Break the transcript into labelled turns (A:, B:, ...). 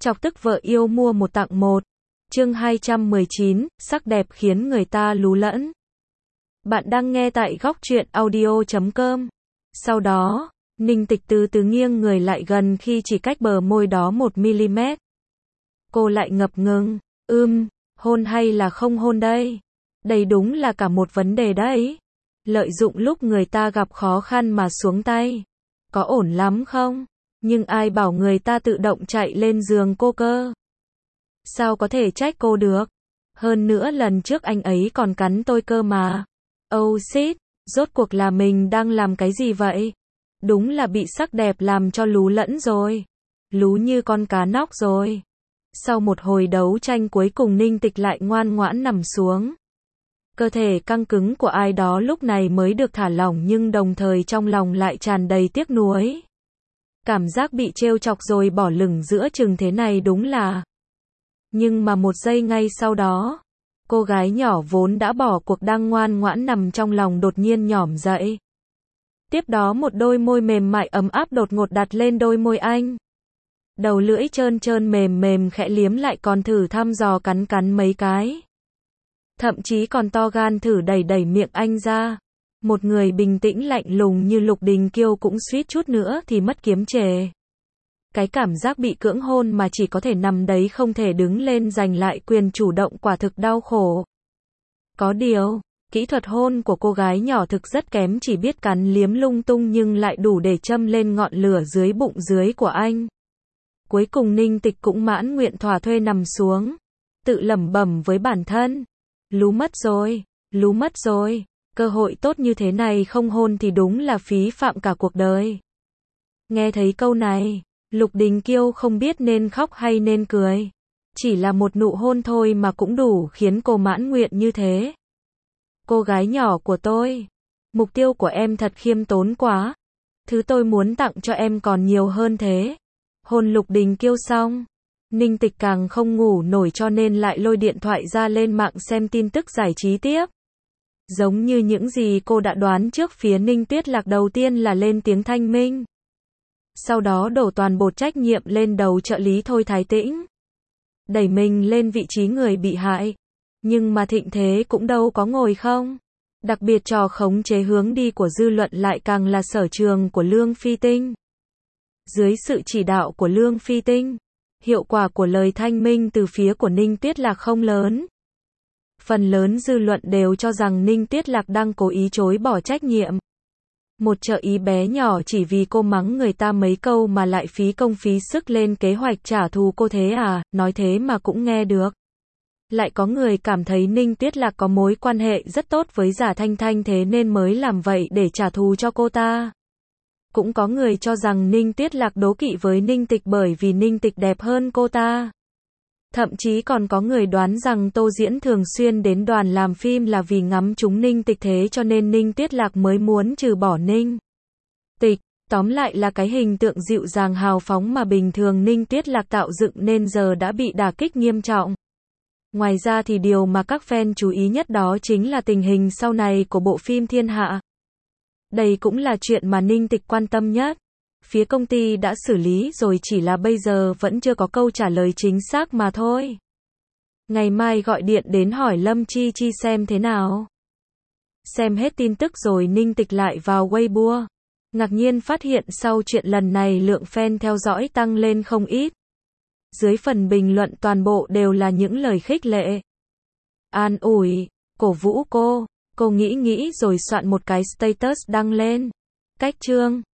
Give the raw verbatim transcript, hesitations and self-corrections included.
A: Chọc tức vợ yêu mua một tặng một. Chương hai trăm mười chín, sắc đẹp khiến người ta lú lẫn. Bạn đang nghe tại góc truyện audio chấm com. Sau đó, Ninh Tịch từ từ nghiêng người lại gần khi chỉ cách bờ môi đó một mi-li-mét. Cô lại ngập ngừng, ưm, hôn hay là không hôn đây? Đây đúng là cả một vấn đề đấy. Lợi dụng lúc người ta gặp khó khăn mà xuống tay. Có ổn lắm không? Nhưng ai bảo người ta tự động chạy lên giường cô cơ? Sao có thể trách cô được? Hơn nữa lần trước anh ấy còn cắn tôi cơ mà. Oh shit, rốt cuộc là mình đang làm cái gì vậy? Đúng là bị sắc đẹp làm cho lú lẫn rồi. Lú như con cá nóc rồi. Sau một hồi đấu tranh cuối cùng Ninh Tịch lại ngoan ngoãn nằm xuống. Cơ thể căng cứng của ai đó lúc này mới được thả lỏng nhưng đồng thời trong lòng lại tràn đầy tiếc nuối. Cảm giác bị trêu chọc rồi bỏ lửng giữa chừng thế này đúng là... Nhưng mà một giây ngay sau đó, cô gái nhỏ vốn đã bỏ cuộc đang ngoan ngoãn nằm trong lòng đột nhiên nhỏm dậy. Tiếp đó một đôi môi mềm mại ấm áp đột ngột đặt lên đôi môi anh. Đầu lưỡi trơn trơn mềm mềm khẽ liếm lại còn thử thăm dò cắn cắn mấy cái. Thậm chí còn to gan thử đẩy đẩy miệng anh ra. Một người bình tĩnh lạnh lùng như Lục Đình Kiêu cũng suýt chút nữa thì mất kiềm chế. Cái cảm giác bị cưỡng hôn mà chỉ có thể nằm đấy không thể đứng lên giành lại quyền chủ động quả thực đau khổ. Có điều, kỹ thuật hôn của cô gái nhỏ thực rất kém, chỉ biết cắn liếm lung tung nhưng lại đủ để châm lên ngọn lửa dưới bụng dưới của anh. Cuối cùng Ninh Tịch cũng mãn nguyện thỏa thuê nằm xuống, tự lẩm bẩm với bản thân. Lú mất rồi, lú mất rồi, cơ hội tốt như thế này không hôn thì đúng là phí phạm cả cuộc đời. Nghe thấy câu này, Lục Đình Kiêu không biết nên khóc hay nên cười. Chỉ là một nụ hôn thôi mà cũng đủ khiến cô mãn nguyện như thế. Cô gái nhỏ của tôi, mục tiêu của em thật khiêm tốn quá. Thứ tôi muốn tặng cho em còn nhiều hơn thế. Hôn Lục Đình Kiêu xong, Ninh Tịch càng không ngủ nổi cho nên lại lôi điện thoại ra lên mạng xem tin tức giải trí tiếp. Giống như những gì cô đã đoán trước, phía Ninh Tuyết Lạc đầu tiên là lên tiếng thanh minh. Sau đó đổ toàn bộ trách nhiệm lên đầu trợ lý Thôi Thái Tĩnh. Đẩy mình lên vị trí người bị hại. Nhưng mà thịnh thế cũng đâu có ngồi không. Đặc biệt trò khống chế hướng đi của dư luận lại càng là sở trường của Lương Phi Tinh. Dưới sự chỉ đạo của Lương Phi Tinh, hiệu quả của lời thanh minh từ phía của Ninh Tuyết Lạc không lớn. Phần lớn dư luận đều cho rằng Ninh Tuyết Lạc đang cố ý chối bỏ trách nhiệm. Một trợ ý bé nhỏ chỉ vì cô mắng người ta mấy câu mà lại phí công phí sức lên kế hoạch trả thù cô thế à, nói thế mà cũng nghe được. Lại có người cảm thấy Ninh Tuyết Lạc có mối quan hệ rất tốt với Giả Thanh Thanh thế nên mới làm vậy để trả thù cho cô ta. Cũng có người cho rằng Ninh Tuyết Lạc đố kỵ với Ninh Tịch bởi vì Ninh Tịch đẹp hơn cô ta. Thậm chí còn có người đoán rằng Tô Diễn thường xuyên đến đoàn làm phim là vì ngắm trúng Ninh Tịch thế cho nên Ninh Tuyết Lạc mới muốn trừ bỏ Ninh Tịch. Tóm lại là cái hình tượng dịu dàng hào phóng mà bình thường Ninh Tuyết Lạc tạo dựng nên giờ đã bị đả kích nghiêm trọng. Ngoài ra thì điều mà các fan chú ý nhất đó chính là tình hình sau này của bộ phim Thiên Hạ. Đây cũng là chuyện mà Ninh Tịch quan tâm nhất. Phía công ty đã xử lý rồi, chỉ là bây giờ vẫn chưa có câu trả lời chính xác mà thôi. Ngày mai gọi điện đến hỏi Lâm Chi Chi xem thế nào. Xem hết tin tức rồi Ninh Tịch lại vào Weibo. Ngạc nhiên phát hiện sau chuyện lần này lượng fan theo dõi tăng lên không ít. Dưới phần bình luận toàn bộ đều là những lời khích lệ, an ủi, cổ vũ cô. Cô nghĩ nghĩ rồi soạn một cái status đăng lên. Cách chương